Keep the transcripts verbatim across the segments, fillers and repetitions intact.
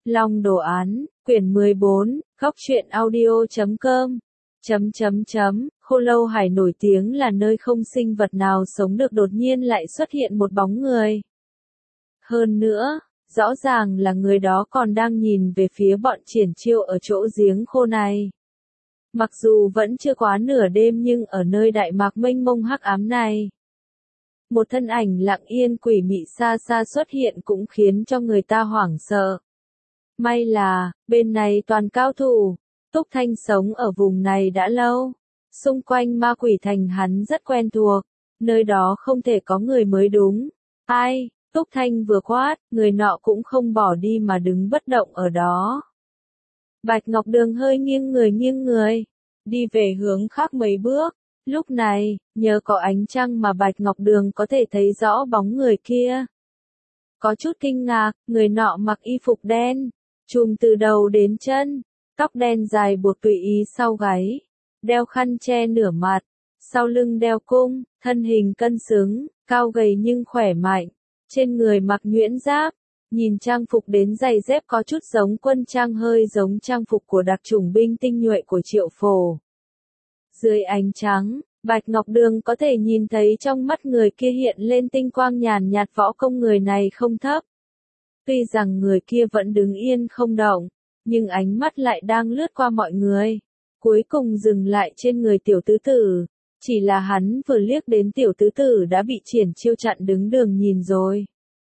Long đồ án, quyển mười bốn, góc truyện audio chấm com. Chấm chấm chấm, Khô Lâu Hải nổi tiếng là nơi không sinh vật nào sống được đột nhiên lại xuất hiện một bóng người. Hơn nữa, rõ ràng là người đó còn đang nhìn về phía bọn Triển Chiêu ở chỗ giếng khô này. Mặc dù vẫn chưa quá nửa đêm nhưng ở nơi đại mạc mênh mông hắc ám này, một thân ảnh lặng yên quỷ mị xa xa xuất hiện cũng khiến cho người ta hoảng sợ. May là, bên này toàn cao thủ, Túc Thanh sống ở vùng này đã lâu. Xung quanh ma quỷ thành hắn rất quen thuộc, nơi đó không thể có người mới đúng. Ai, Túc Thanh vừa quát, người nọ cũng không bỏ đi mà đứng bất động ở đó. Bạch Ngọc Đường hơi nghiêng người nghiêng người, đi về hướng khác mấy bước. Lúc này, nhờ có ánh trăng mà Bạch Ngọc Đường có thể thấy rõ bóng người kia. Có chút kinh ngạc, người nọ mặc y phục đen, trùm từ đầu đến chân, tóc đen dài buộc tùy ý sau gáy, đeo khăn che nửa mặt, sau lưng đeo cung, thân hình cân xứng, cao gầy nhưng khỏe mạnh, trên người mặc nhuyễn giáp, nhìn trang phục đến giày dép có chút giống quân trang hơi giống trang phục của đặc chủng binh tinh nhuệ của Triệu Phổ. Dưới ánh trắng, Bạch Ngọc Đường có thể nhìn thấy trong mắt người kia hiện lên tinh quang nhàn nhạt, võ công người này không thấp. Tuy rằng người kia vẫn đứng yên không động, nhưng ánh mắt lại đang lướt qua mọi người, cuối cùng dừng lại trên người tiểu tứ tử. Chỉ là hắn vừa liếc đến tiểu tứ tử đã bị Triển Chiêu chặn đứng đường nhìn rồi.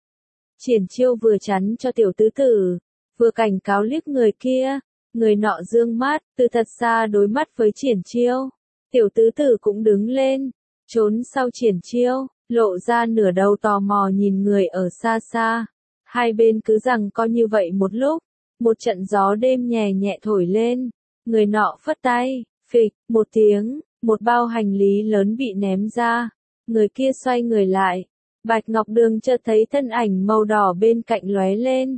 Triển Chiêu vừa chắn cho tiểu tứ tử, vừa cảnh cáo liếc người kia, người nọ dương mắt, từ thật xa đối mắt với Triển Chiêu. Tiểu tứ tử cũng đứng lên, trốn sau Triển Chiêu, lộ ra nửa đầu tò mò nhìn người ở xa xa. Hai bên cứ giằng co như vậy một lúc, một trận gió đêm nhẹ nhẹ thổi lên, người nọ phất tay, phịch, một tiếng, một bao hành lý lớn bị ném ra, người kia xoay người lại, Bạch Ngọc Đường chợt thấy thân ảnh màu đỏ bên cạnh lóe lên.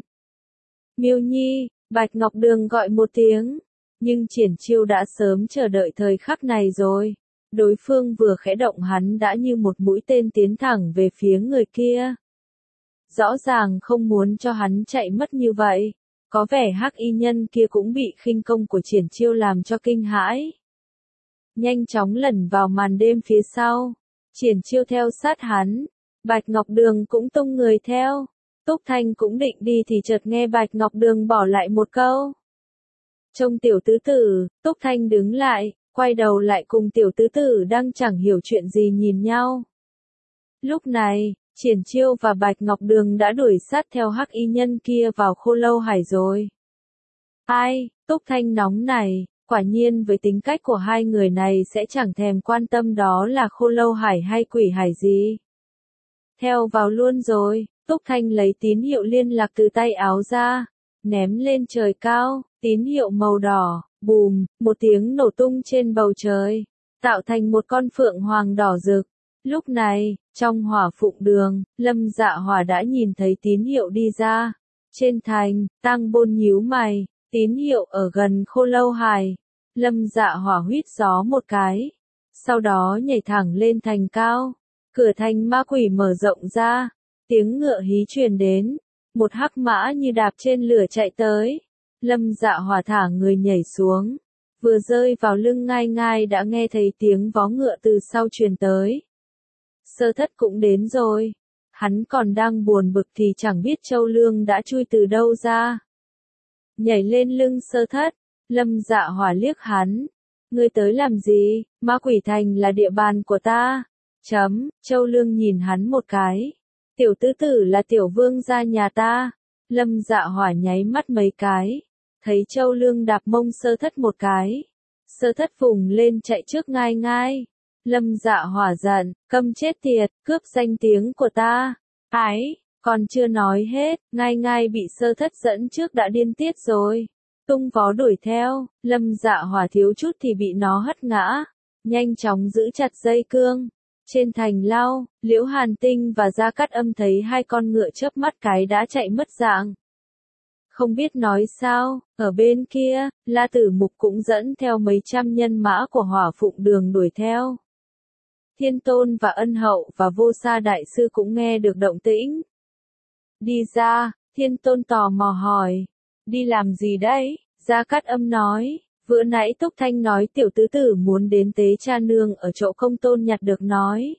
Miêu Nhi, Bạch Ngọc Đường gọi một tiếng, nhưng Triển Chiêu đã sớm chờ đợi thời khắc này rồi, đối phương vừa khẽ động hắn đã như một mũi tên tiến thẳng về phía người kia. Rõ ràng không muốn cho hắn chạy mất như vậy, có vẻ hắc y nhân kia cũng bị khinh công của Triển Chiêu làm cho kinh hãi. Nhanh chóng lẩn vào màn đêm phía sau, Triển Chiêu theo sát hắn, Bạch Ngọc Đường cũng tung người theo. Túc Thanh cũng định đi thì chợt nghe Bạch Ngọc Đường bỏ lại một câu. Trông tiểu tứ tử, Túc Thanh đứng lại, quay đầu lại cùng tiểu tứ tử đang chẳng hiểu chuyện gì nhìn nhau. Lúc này, Triển Chiêu và Bạch Ngọc Đường đã đuổi sát theo hắc y nhân kia vào Khô Lâu Hải rồi. Ai, Túc Thanh nóng này, quả nhiên với tính cách của hai người này sẽ chẳng thèm quan tâm đó là Khô Lâu Hải hay Quỷ Hải gì. Theo vào luôn rồi, Túc Thanh lấy tín hiệu liên lạc từ tay áo ra, ném lên trời cao, tín hiệu màu đỏ, bùm, một tiếng nổ tung trên bầu trời, tạo thành một con phượng hoàng đỏ rực. Lúc này, trong Hỏa Phụng Đường, Lâm Dạ Hỏa đã nhìn thấy tín hiệu đi ra. Trên thành, Tang Bôn nhíu mày, tín hiệu ở gần Khô Lâu Hải. Lâm Dạ Hỏa huýt gió một cái, sau đó nhảy thẳng lên thành cao. Cửa thành ma quỷ mở rộng ra, tiếng ngựa hí truyền đến, một hắc mã như đạp trên lửa chạy tới. Lâm Dạ Hỏa thả người nhảy xuống, vừa rơi vào lưng ngai ngai đã nghe thấy tiếng vó ngựa từ sau truyền tới. Sơ Thất cũng đến rồi, hắn còn đang buồn bực thì chẳng biết Châu Lương đã chui từ đâu ra. Nhảy lên lưng Sơ Thất, Lâm Dạ Hỏa liếc hắn, ngươi tới làm gì, ma quỷ thành là địa bàn của ta. Chấm, Châu Lương nhìn hắn một cái, tiểu tứ tử là tiểu vương gia nhà ta. Lâm Dạ Hỏa nháy mắt mấy cái, thấy Châu Lương đạp mông Sơ Thất một cái, Sơ Thất vùng lên chạy trước ngai ngai. Lâm Dạ Hỏa giận, câm chết tiệt, cướp danh tiếng của ta. Ái, còn chưa nói hết, ngai ngai bị Sơ Thất dẫn trước đã điên tiết rồi. Tung vó đuổi theo, Lâm Dạ Hỏa thiếu chút thì bị nó hất ngã, nhanh chóng giữ chặt dây cương. Trên thành lao, Liễu Hàn Tinh và Gia Cát Âm thấy hai con ngựa chớp mắt cái đã chạy mất dạng. Không biết nói sao, ở bên kia, La Tử Mục cũng dẫn theo mấy trăm nhân mã của Hỏa Phụng Đường đuổi theo. Thiên Tôn và Ân Hậu và Vô Sa Đại Sư cũng nghe được động tĩnh. Đi ra, Thiên Tôn tò mò hỏi, Đi làm gì đấy? Gia Cát Âm nói, vừa nãy Túc Thanh nói tiểu tứ tử muốn đến tế cha nương ở chỗ Công Tôn nhặt được nói.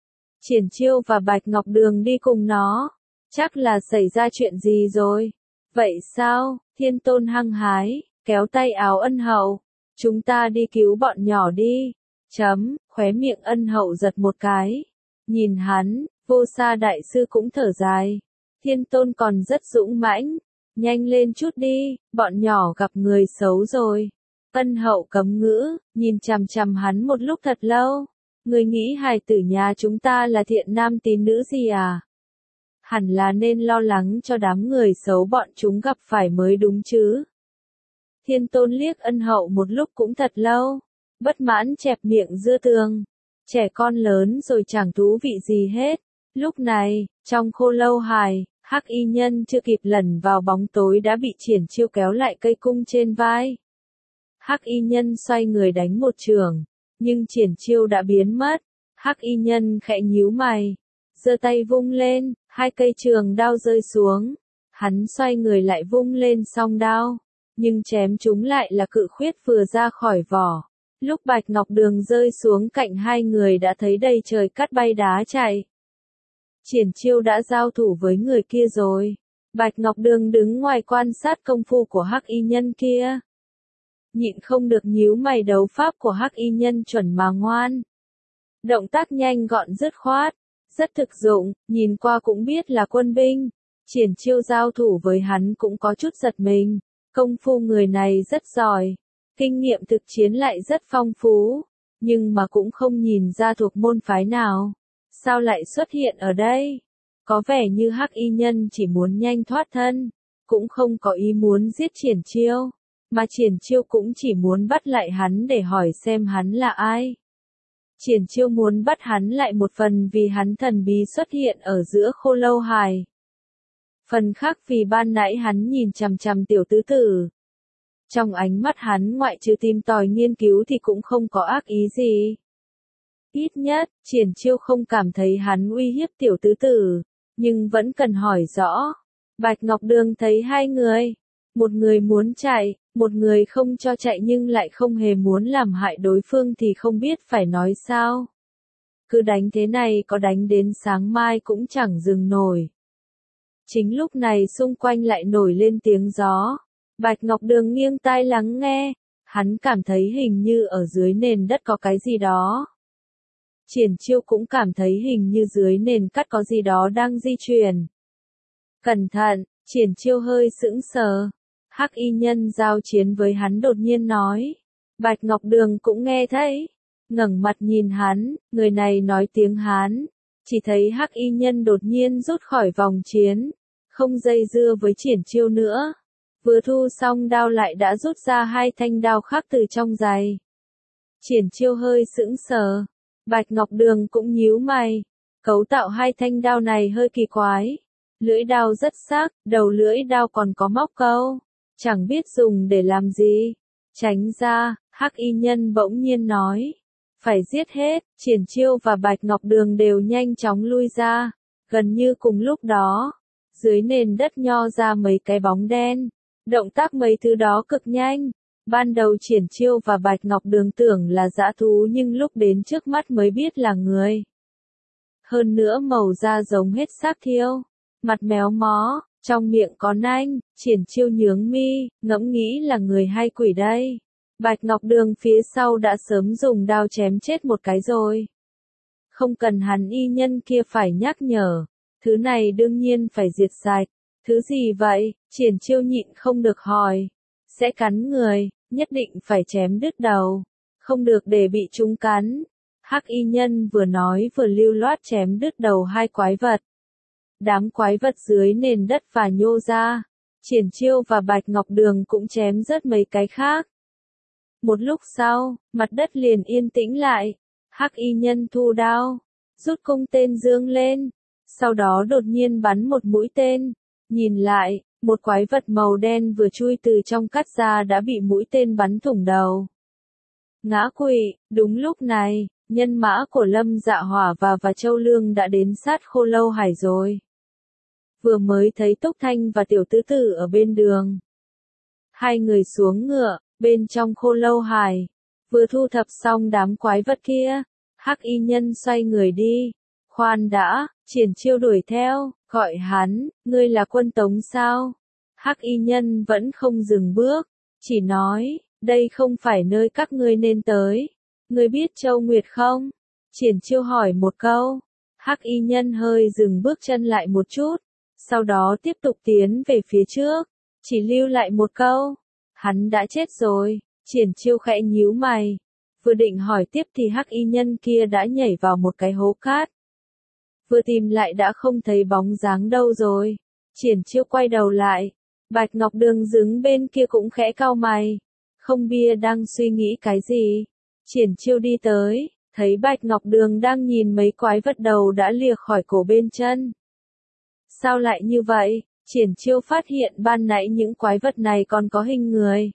Triển Chiêu và Bạch Ngọc Đường đi cùng nó, chắc là xảy ra chuyện gì rồi. Vậy sao? Thiên Tôn hăng hái, kéo tay áo Ân Hậu, chúng ta đi cứu bọn nhỏ đi. Chấm, khóe miệng Ân Hậu giật một cái. Nhìn hắn, Vô Sa đại sư cũng thở dài. Thiên Tôn còn rất dũng mãnh, nhanh lên chút đi, bọn nhỏ gặp người xấu rồi. Ân Hậu cấm ngữ, nhìn chằm chằm hắn một lúc thật lâu. Người nghĩ hài tử nhà chúng ta là thiện nam tín nữ gì à? Hẳn là nên lo lắng cho đám người xấu bọn chúng gặp phải mới đúng chứ. Thiên Tôn liếc Ân Hậu một lúc cũng thật lâu, bất mãn chẹp miệng dưa tường. Trẻ con lớn rồi chẳng thú vị gì hết. Lúc này, trong Khô Lâu Hài, Hắc Y Nhân chưa kịp lẩn vào bóng tối đã bị Triển Chiêu kéo lại cây cung trên vai. Hắc Y Nhân xoay người đánh một chưởng, nhưng Triển Chiêu đã biến mất. Hắc Y Nhân khẽ nhíu mày, giơ tay vung lên, hai cây trường đao rơi xuống. Hắn xoay người lại vung lên song đao, nhưng chém chúng lại là cự khuyết vừa ra khỏi vỏ. Lúc Bạch Ngọc Đường rơi xuống cạnh hai người đã thấy đầy trời cát bay đá chạy. Triển Chiêu đã giao thủ với người kia rồi. Bạch Ngọc Đường đứng ngoài quan sát công phu của Hắc Y Nhân kia. Nhịn không được nhíu mày, đấu pháp của Hắc Y Nhân chuẩn mà ngoan. Động tác nhanh gọn dứt khoát, rất thực dụng, nhìn qua cũng biết là quân binh. Triển Chiêu giao thủ với hắn cũng có chút giật mình. Công phu người này rất giỏi, kinh nghiệm thực chiến lại rất phong phú, nhưng mà cũng không nhìn ra thuộc môn phái nào. Sao lại xuất hiện ở đây? Có vẻ như Hắc Y Nhân chỉ muốn nhanh thoát thân, cũng không có ý muốn giết Triển Chiêu, mà Triển Chiêu cũng chỉ muốn bắt lại hắn để hỏi xem hắn là ai. Triển Chiêu muốn bắt hắn lại một phần vì hắn thần bí xuất hiện ở giữa Khô Lâu Hài. Phần khác vì ban nãy hắn nhìn chằm chằm tiểu tứ tử. Trong ánh mắt hắn ngoại trừ tìm tòi nghiên cứu thì cũng không có ác ý gì. Ít nhất, Triển Chiêu không cảm thấy hắn uy hiếp tiểu tứ tử, nhưng vẫn cần hỏi rõ. Bạch Ngọc Đường thấy hai người, một người muốn chạy, một người không cho chạy nhưng lại không hề muốn làm hại đối phương thì không biết phải nói sao. Cứ đánh thế này có đánh đến sáng mai cũng chẳng dừng nổi. Chính lúc này xung quanh lại nổi lên tiếng gió. Bạch Ngọc Đường nghiêng tai lắng nghe, hắn cảm thấy hình như ở dưới nền đất có cái gì đó. Triển Chiêu cũng cảm thấy hình như dưới nền cát có gì đó đang di chuyển. Cẩn thận, Triển Chiêu hơi sững sờ. Hắc Y Nhân giao chiến với hắn đột nhiên nói. Bạch Ngọc Đường cũng nghe thấy, ngẩng mặt nhìn hắn, người này nói tiếng Hán. Chỉ thấy Hắc Y Nhân đột nhiên rút khỏi vòng chiến, không dây dưa với Triển Chiêu nữa. Vừa thu xong đao lại đã rút ra hai thanh đao khác từ trong giày. Triển Chiêu hơi sững sờ. Bạch Ngọc Đường cũng nhíu mày. Cấu tạo hai thanh đao này hơi kỳ quái. Lưỡi đao rất sắc, đầu lưỡi đao còn có móc câu. Chẳng biết dùng để làm gì. Tránh ra, Hắc Y Nhân bỗng nhiên nói. Phải giết hết. Triển Chiêu và Bạch Ngọc Đường đều nhanh chóng lui ra. Gần như cùng lúc đó, dưới nền đất nho ra mấy cái bóng đen. Động tác mấy thứ đó cực nhanh. Ban đầu Triển Chiêu và Bạch Ngọc Đường tưởng là dã thú nhưng lúc đến trước mắt mới biết là người. Hơn nữa màu da giống hết xác thiêu, mặt méo mó, trong miệng có nanh. Triển Chiêu nhướng mi, ngẫm nghĩ là người hay quỷ đây. Bạch Ngọc Đường phía sau đã sớm dùng đao chém chết một cái rồi. Không cần hắn y nhân kia phải nhắc nhở, thứ này đương nhiên phải diệt sạch. Thứ gì vậy? Triển Chiêu nhịn không được hỏi. Sẽ cắn người, nhất định phải chém đứt đầu, không được để bị chúng cắn. Hắc Y Nhân vừa nói vừa lưu loát chém đứt đầu hai quái vật. Đám quái vật dưới nền đất và nhô ra. Triển Chiêu và Bạch Ngọc Đường cũng chém rớt mấy cái khác. Một lúc sau, mặt đất liền yên tĩnh lại. Hắc Y Nhân thu đao, rút cung tên dương lên, sau đó đột nhiên bắn một mũi tên. Nhìn lại, một quái vật màu đen vừa chui từ trong cát ra đã bị mũi tên bắn thủng đầu. Ngã quỵ. Đúng lúc này, nhân mã của Lâm Dạ Hỏa và và Châu Lương đã đến sát Khô Lâu Hải rồi. Vừa mới thấy Túc Thanh và tiểu tứ tử ở bên đường. Hai người xuống ngựa, bên trong khô lâu hải. Vừa thu thập xong đám quái vật kia, Hắc y nhân xoay người đi. Khoan đã, Triển Chiêu đuổi theo, gọi hắn, ngươi là Quân Tống sao? Hắc y nhân vẫn không dừng bước, chỉ nói, đây không phải nơi các ngươi nên tới. Ngươi biết Châu Nguyệt không? Triển Chiêu hỏi một câu. Hắc y nhân hơi dừng bước chân lại một chút, sau đó tiếp tục tiến về phía trước, chỉ lưu lại một câu, hắn đã chết rồi. Triển Chiêu khẽ nhíu mày, vừa định hỏi tiếp thì Hắc y nhân kia đã nhảy vào một cái hố cát. Vừa tìm lại đã không thấy bóng dáng đâu rồi. Triển Chiêu quay đầu lại, Bạch Ngọc Đường đứng bên kia cũng khẽ cau mày, không bia đang suy nghĩ cái gì. Triển Chiêu đi tới, thấy Bạch Ngọc Đường đang nhìn mấy quái vật đầu đã lìa khỏi cổ bên chân. Sao lại như vậy? Triển Chiêu phát hiện ban nãy những quái vật này còn có hình người.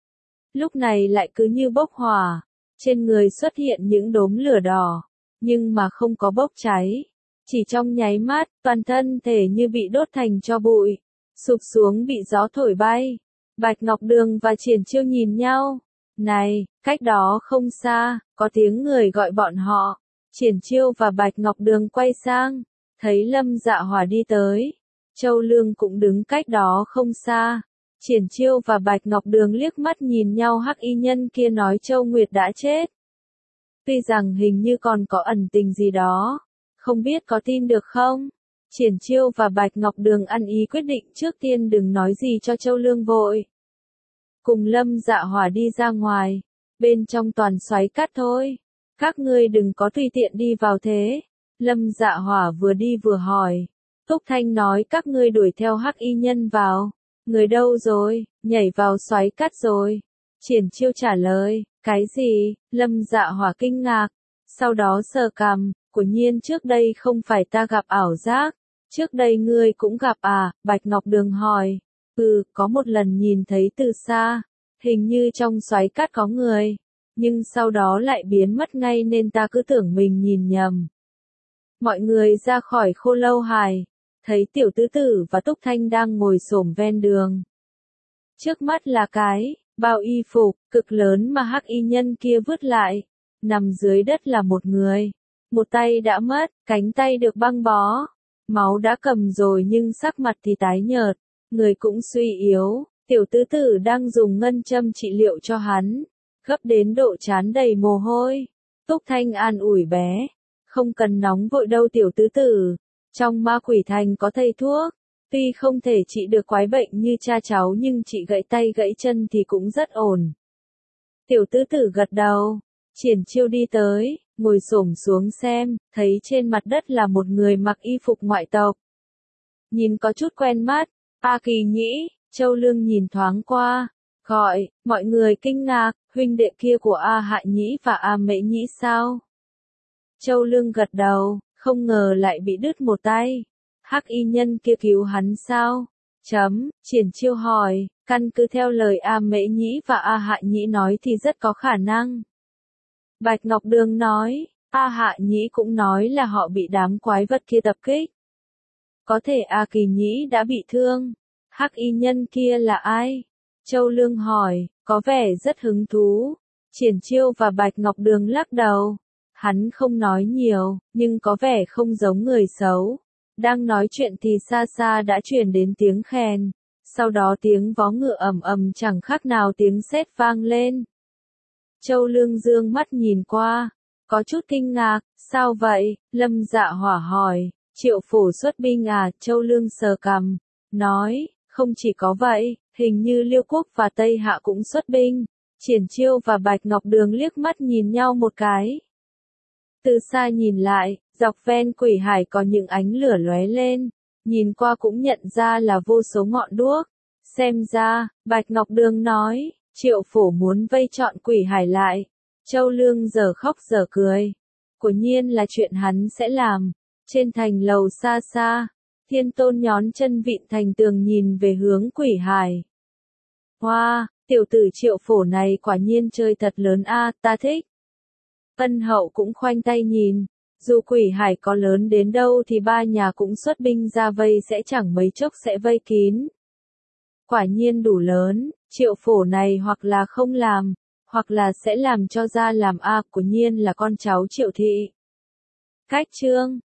Lúc này lại cứ như bốc hỏa, trên người xuất hiện những đốm lửa đỏ, nhưng mà không có bốc cháy. Chỉ trong nháy mắt, toàn thân thể như bị đốt thành tro bụi, sụp xuống bị gió thổi bay. Bạch Ngọc Đường và Triển Chiêu nhìn nhau. Này, cách đó không xa, có tiếng người gọi bọn họ. Triển Chiêu và Bạch Ngọc Đường quay sang, thấy Lâm Dạ Hỏa đi tới. Châu Lương cũng đứng cách đó không xa. Triển Chiêu và Bạch Ngọc Đường liếc mắt nhìn nhau. Hắc y nhân kia nói Châu Nguyệt đã chết. Tuy rằng hình như còn có ẩn tình gì đó, không biết có tin được không? Triển Chiêu và Bạch Ngọc Đường ăn ý quyết định trước tiên đừng nói gì cho Châu Lương vội. Cùng Lâm Dạ Hỏa đi ra ngoài, bên trong toàn xoáy cát thôi. Các ngươi đừng có tùy tiện đi vào thế. Lâm Dạ Hỏa vừa đi vừa hỏi. Túc Thanh nói các ngươi đuổi theo Hắc y nhân vào. Người đâu rồi? Nhảy vào xoáy cát rồi. Triển Chiêu trả lời. Cái gì? Lâm Dạ Hỏa kinh ngạc. Sau đó sờ cằm. Quả nhiên trước đây không phải ta gặp ảo giác. Trước đây ngươi cũng gặp à? Bạch Ngọc Đường hỏi. Ừ, có một lần nhìn thấy từ xa. Hình như trong xoáy cát có người. Nhưng sau đó lại biến mất ngay nên ta cứ tưởng mình nhìn nhầm. Mọi người ra khỏi khô lâu hải. Thấy Tiểu Tứ Tử và Túc Thanh đang ngồi xổm ven đường. Trước mắt là cái bao y phục cực lớn mà Hắc y nhân kia vứt lại. Nằm dưới đất là một người. Một tay đã mất, cánh tay được băng bó. Máu đã cầm rồi nhưng sắc mặt thì tái nhợt. Người cũng suy yếu. Tiểu Tứ Tử đang dùng ngân châm trị liệu cho hắn. Gấp đến độ trán đầy mồ hôi. Túc Thanh an ủi bé. Không cần nóng vội đâu Tiểu Tứ Tử. Trong Ma Quỷ Thành có thầy thuốc. Tuy không thể trị được quái bệnh như cha cháu nhưng trị gãy tay gãy chân thì cũng rất ổn. Tiểu Tứ Tử gật đầu. Triển Chiêu đi tới, ngồi xổm xuống xem, thấy trên mặt đất là một người mặc y phục ngoại tộc. Nhìn có chút quen mắt. A Kỳ Nhĩ. Châu Lương nhìn thoáng qua, gọi, mọi người kinh ngạc, huynh đệ kia của A Hạ Nhĩ và A Mễ Nhĩ sao? Châu Lương gật đầu, không ngờ lại bị đứt một tay. Hắc y nhân kia cứu hắn sao? Chấm, Triển Chiêu hỏi, căn cứ theo lời A Mễ Nhĩ và A Hạ Nhĩ nói thì rất có khả năng. Bạch Ngọc Đường nói, A Hạ Nhĩ cũng nói là họ bị đám quái vật kia tập kích. Có thể A Kỳ Nhĩ đã bị thương. Hắc y nhân kia là ai? Châu Lương hỏi, có vẻ rất hứng thú. Triển Chiêu và Bạch Ngọc Đường lắc đầu. Hắn không nói nhiều, nhưng có vẻ không giống người xấu. Đang nói chuyện thì xa xa đã truyền đến tiếng khèn. Sau đó tiếng vó ngựa ầm ầm chẳng khác nào tiếng sét vang lên. Châu Lương dương mắt nhìn qua, có chút kinh ngạc, sao vậy? Lâm Dạ Hỏa hỏi, Triệu Phổ xuất binh à? Châu Lương sờ cằm, nói, không chỉ có vậy, hình như Liêu Quốc và Tây Hạ cũng xuất binh. Triển Chiêu và Bạch Ngọc Đường liếc mắt nhìn nhau một cái. Từ xa nhìn lại, dọc ven Quỷ Hải có những ánh lửa lóe lên, nhìn qua cũng nhận ra là vô số ngọn đuốc. Xem ra, Bạch Ngọc Đường nói, Triệu Phổ muốn vây trọn Quỷ Hải lại. Châu Lương giờ khóc giờ cười. Quả nhiên là chuyện hắn sẽ làm. Trên thành lầu xa xa, Thiên Tôn nhón chân vịn thành tường nhìn về hướng Quỷ Hải. Hoa, wow, tiểu tử Triệu Phổ này quả nhiên chơi thật lớn a, à, ta thích. Ân Hậu cũng khoanh tay nhìn, dù Quỷ Hải có lớn đến đâu thì ba nhà cũng xuất binh ra vây sẽ chẳng mấy chốc sẽ vây kín. Quả nhiên đủ lớn, Triệu phổ này hoặc là không làm, hoặc là sẽ làm cho ra làm A của Nhiên là con cháu Triệu thị. Cách chương